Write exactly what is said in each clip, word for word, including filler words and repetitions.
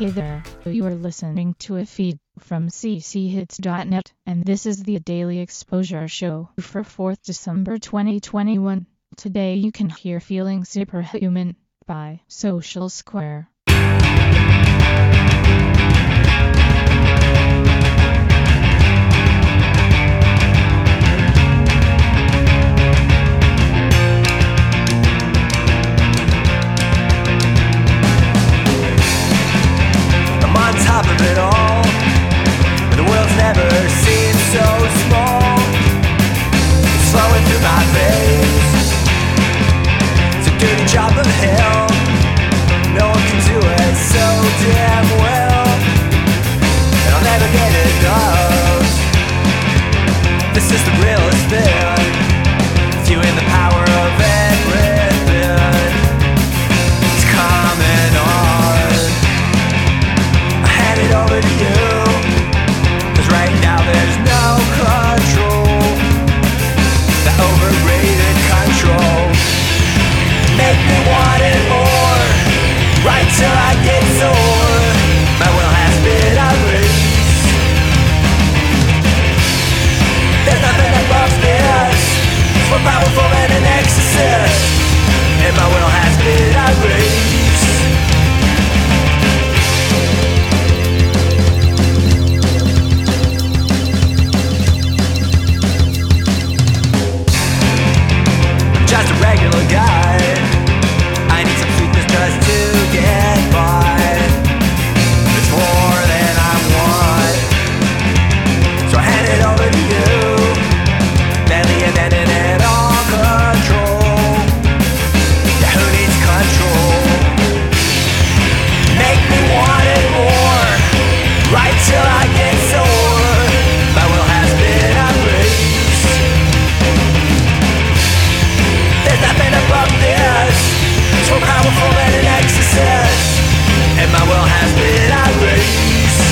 Hey there, you are listening to a feed from c c hits dot net, and this is the Daily Exposure Show for fourth of December twenty twenty-one. Today you can hear Feeling Superhuman by Social Square. Top of it all, but the world's never seemed so small. It's flowing through my veins. It's a dirty job of hell. No one can do it so damn well, and I'll never get enough. This is the realest thing. Viewing the power of everything. It's coming on. Over to you, 'cause right now there's no control. The overrated control. Make me want it more, right till I get sore. My will has been unleashed. There's nothing above this. It's more powerful than an exorcist, and my will has been unleashed. Just a regular guy. I need some sweetness just to get by. It's more than I want, so I hand it over to you. Badly abandoned and all control. Yeah, who needs control? Make me want it more, right till I get sore. My will has been unleashed. There's nothing above this. It's more powerful than an exorcist, and my will has been unleashed.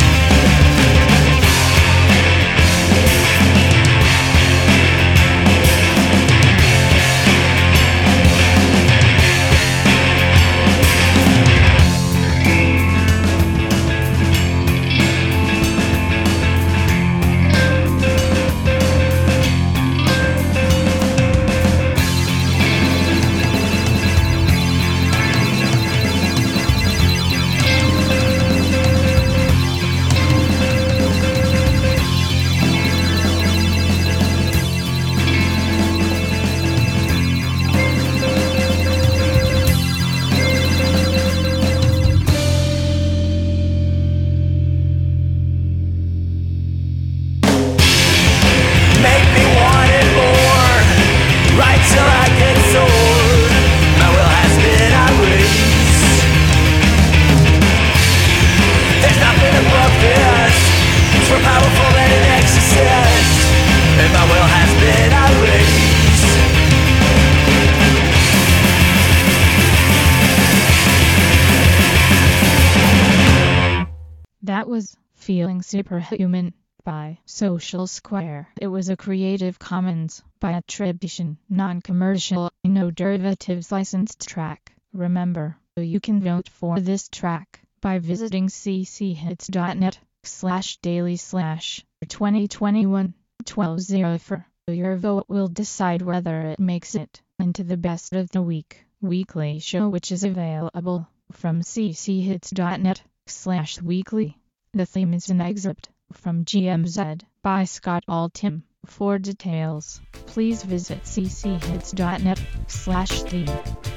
That was Feeling Superhuman by Social Square. It was a Creative Commons by attribution, non-commercial, no derivatives licensed track. Remember, you can vote for this track by visiting c c hits dot net slash daily slash twenty twenty-one twelve oh four. Your vote will decide whether it makes it into the best of the week weekly show, which is available from c c hits dot net slash weekly. The theme is an excerpt from G M Z by Scott Altham. For details, please visit c c hits dot net slash theme.